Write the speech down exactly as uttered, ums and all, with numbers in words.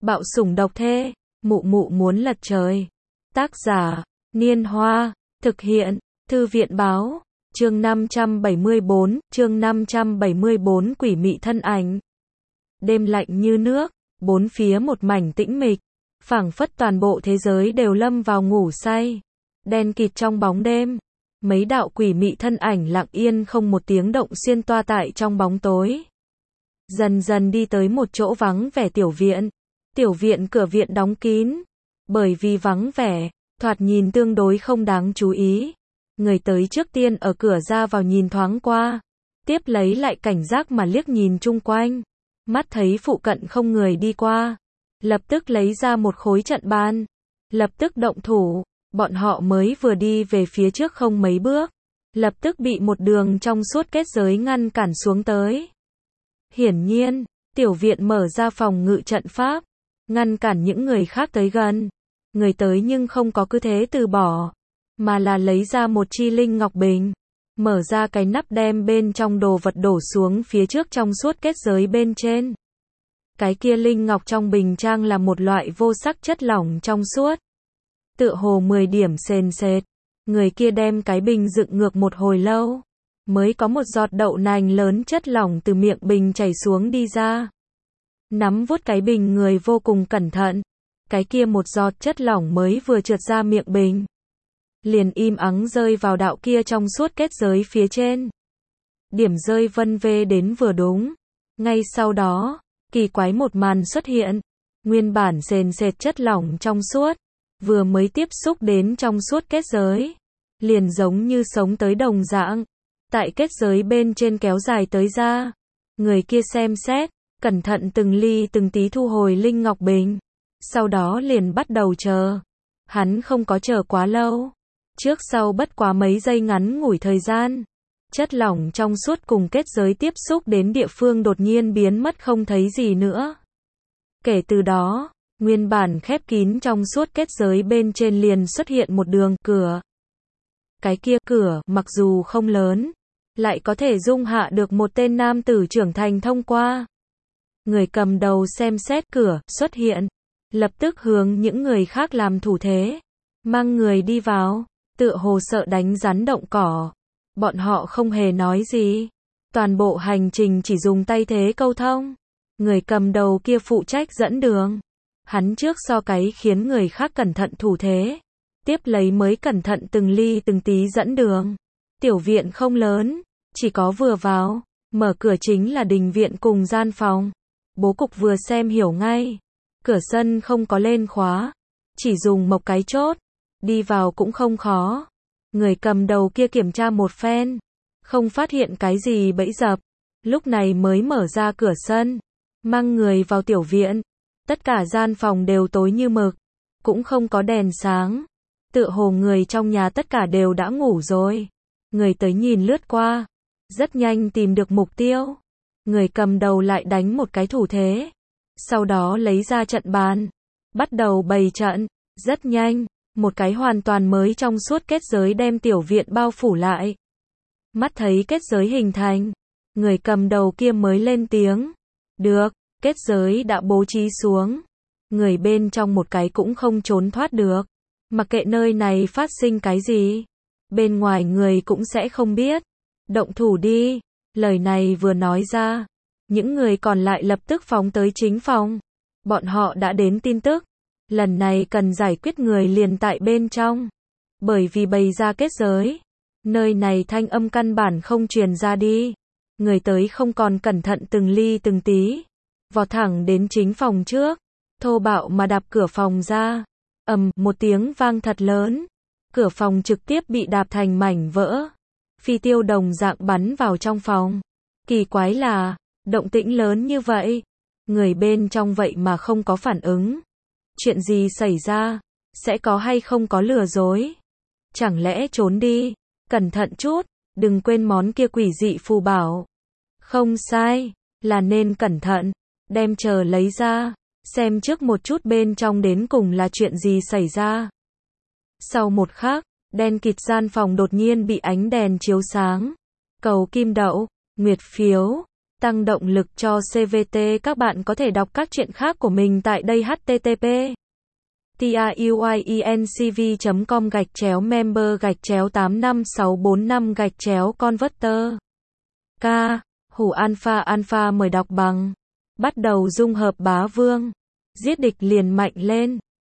Bạo sủng độc thê, mụ mụ muốn lật trời. Tác giả, Niên Hoa, thực hiện, Thư viện báo, chương năm trăm bảy mươi bốn, chương năm trăm bảy mươi bốn quỷ mị thân ảnh. Đêm lạnh như nước, bốn phía một mảnh tĩnh mịch, phảng phất toàn bộ thế giới đều lâm vào ngủ say. Đen kịt trong bóng đêm, mấy đạo quỷ mị thân ảnh lặng yên không một tiếng động xuyên toa tại trong bóng tối. Dần dần đi tới một chỗ vắng vẻ tiểu viện. Tiểu viện cửa viện đóng kín, bởi vì vắng vẻ, thoạt nhìn tương đối không đáng chú ý. Người tới trước tiên ở cửa ra vào nhìn thoáng qua, tiếp lấy lại cảnh giác mà liếc nhìn chung quanh, mắt thấy phụ cận không người đi qua, lập tức lấy ra một khối trận bàn, lập tức động thủ. Bọn họ mới vừa đi về phía trước không mấy bước, lập tức bị một đường trong suốt kết giới ngăn cản xuống tới. Hiển nhiên, tiểu viện mở ra phòng ngự trận pháp, ngăn cản những người khác tới gần. Người tới nhưng không có cứ thế từ bỏ, mà là lấy ra một chi linh ngọc bình, mở ra cái nắp đem bên trong đồ vật đổ xuống phía trước trong suốt kết giới bên trên. Cái kia linh ngọc trong bình trang là một loại vô sắc chất lỏng trong suốt, tựa hồ mười điểm sền sệt. Người kia đem cái bình dựng ngược một hồi lâu, mới có một giọt đậu nành lớn chất lỏng từ miệng bình chảy xuống đi ra. Nắm vuốt cái bình người vô cùng cẩn thận, cái kia một giọt chất lỏng mới vừa trượt ra miệng bình, liền im ắng rơi vào đạo kia trong suốt kết giới phía trên. Điểm rơi vân vê đến vừa đúng. Ngay sau đó, kỳ quái một màn xuất hiện. Nguyên bản sền sệt chất lỏng trong suốt, vừa mới tiếp xúc đến trong suốt kết giới, liền giống như sống tới đồng dạng, tại kết giới bên trên kéo dài tới ra. Người kia xem xét, cẩn thận từng ly từng tí thu hồi linh ngọc bình, sau đó liền bắt đầu chờ. Hắn không có chờ quá lâu, trước sau bất quá mấy giây ngắn ngủi thời gian, chất lỏng trong suốt cùng kết giới tiếp xúc đến địa phương đột nhiên biến mất không thấy gì nữa. Kể từ đó, nguyên bản khép kín trong suốt kết giới bên trên liền xuất hiện một đường cửa. Cái kia cửa, mặc dù không lớn, lại có thể dung hạ được một tên nam tử trưởng thành thông qua. Người cầm đầu xem xét cửa xuất hiện, lập tức hướng những người khác làm thủ thế, mang người đi vào, tựa hồ sợ đánh rắn động cỏ. Bọn họ không hề nói gì, toàn bộ hành trình chỉ dùng tay thế câu thông. Người cầm đầu kia phụ trách dẫn đường, hắn trước so cái khiến người khác cẩn thận thủ thế, tiếp lấy mới cẩn thận từng ly từng tí dẫn đường. Tiểu viện không lớn, chỉ có vừa vào, mở cửa chính là đình viện cùng gian phòng. Bố cục vừa xem hiểu ngay, cửa sân không có lên khóa, chỉ dùng một cái chốt, đi vào cũng không khó. Người cầm đầu kia kiểm tra một phen, không phát hiện cái gì bẫy dập, lúc này mới mở ra cửa sân, mang người vào tiểu viện. Tất cả gian phòng đều tối như mực, cũng không có đèn sáng, tựa hồ người trong nhà tất cả đều đã ngủ rồi. Người tới nhìn lướt qua, rất nhanh tìm được mục tiêu. Người cầm đầu lại đánh một cái thủ thế, sau đó lấy ra trận bàn, bắt đầu bày trận. Rất nhanh, một cái hoàn toàn mới trong suốt kết giới đem tiểu viện bao phủ lại. Mắt thấy kết giới hình thành, người cầm đầu kia mới lên tiếng. Được, kết giới đã bố trí xuống, người bên trong một cái cũng không trốn thoát được. Mặc kệ nơi này phát sinh cái gì, bên ngoài người cũng sẽ không biết. Động thủ đi. Lời này vừa nói ra, những người còn lại lập tức phóng tới chính phòng. Bọn họ đã đến tin tức, lần này cần giải quyết người liền tại bên trong. Bởi vì bày ra kết giới, nơi này thanh âm căn bản không truyền ra đi. Người tới không còn cẩn thận từng ly từng tí, vọt thẳng đến chính phòng trước, thô bạo mà đạp cửa phòng ra. Ầm, một tiếng vang thật lớn, cửa phòng trực tiếp bị đạp thành mảnh vỡ. Phi tiêu đồng dạng bắn vào trong phòng. Kỳ quái là, động tĩnh lớn như vậy, người bên trong vậy mà không có phản ứng. Chuyện gì xảy ra? Sẽ có hay không có lừa dối? Chẳng lẽ trốn đi? Cẩn thận chút, đừng quên món kia quỷ dị phù bảo. Không sai, là nên cẩn thận, đem chờ lấy ra, xem trước một chút bên trong đến cùng là chuyện gì xảy ra. Sau một khắc, đen kịt gian phòng đột nhiên bị ánh đèn chiếu sáng. Cầu kim đậu, nguyệt phiếu, tăng động lực cho xê vê tê. Các bạn có thể đọc các chuyện khác của mình tại đây h t t p truyencv chấm com gạch chéo member gạch chéo tám năm sáu bốn năm gạch chéo converter. K. Hủ alpha alpha mời đọc bằng. Bắt đầu dung hợp bá vương. Giết địch liền mạnh lên.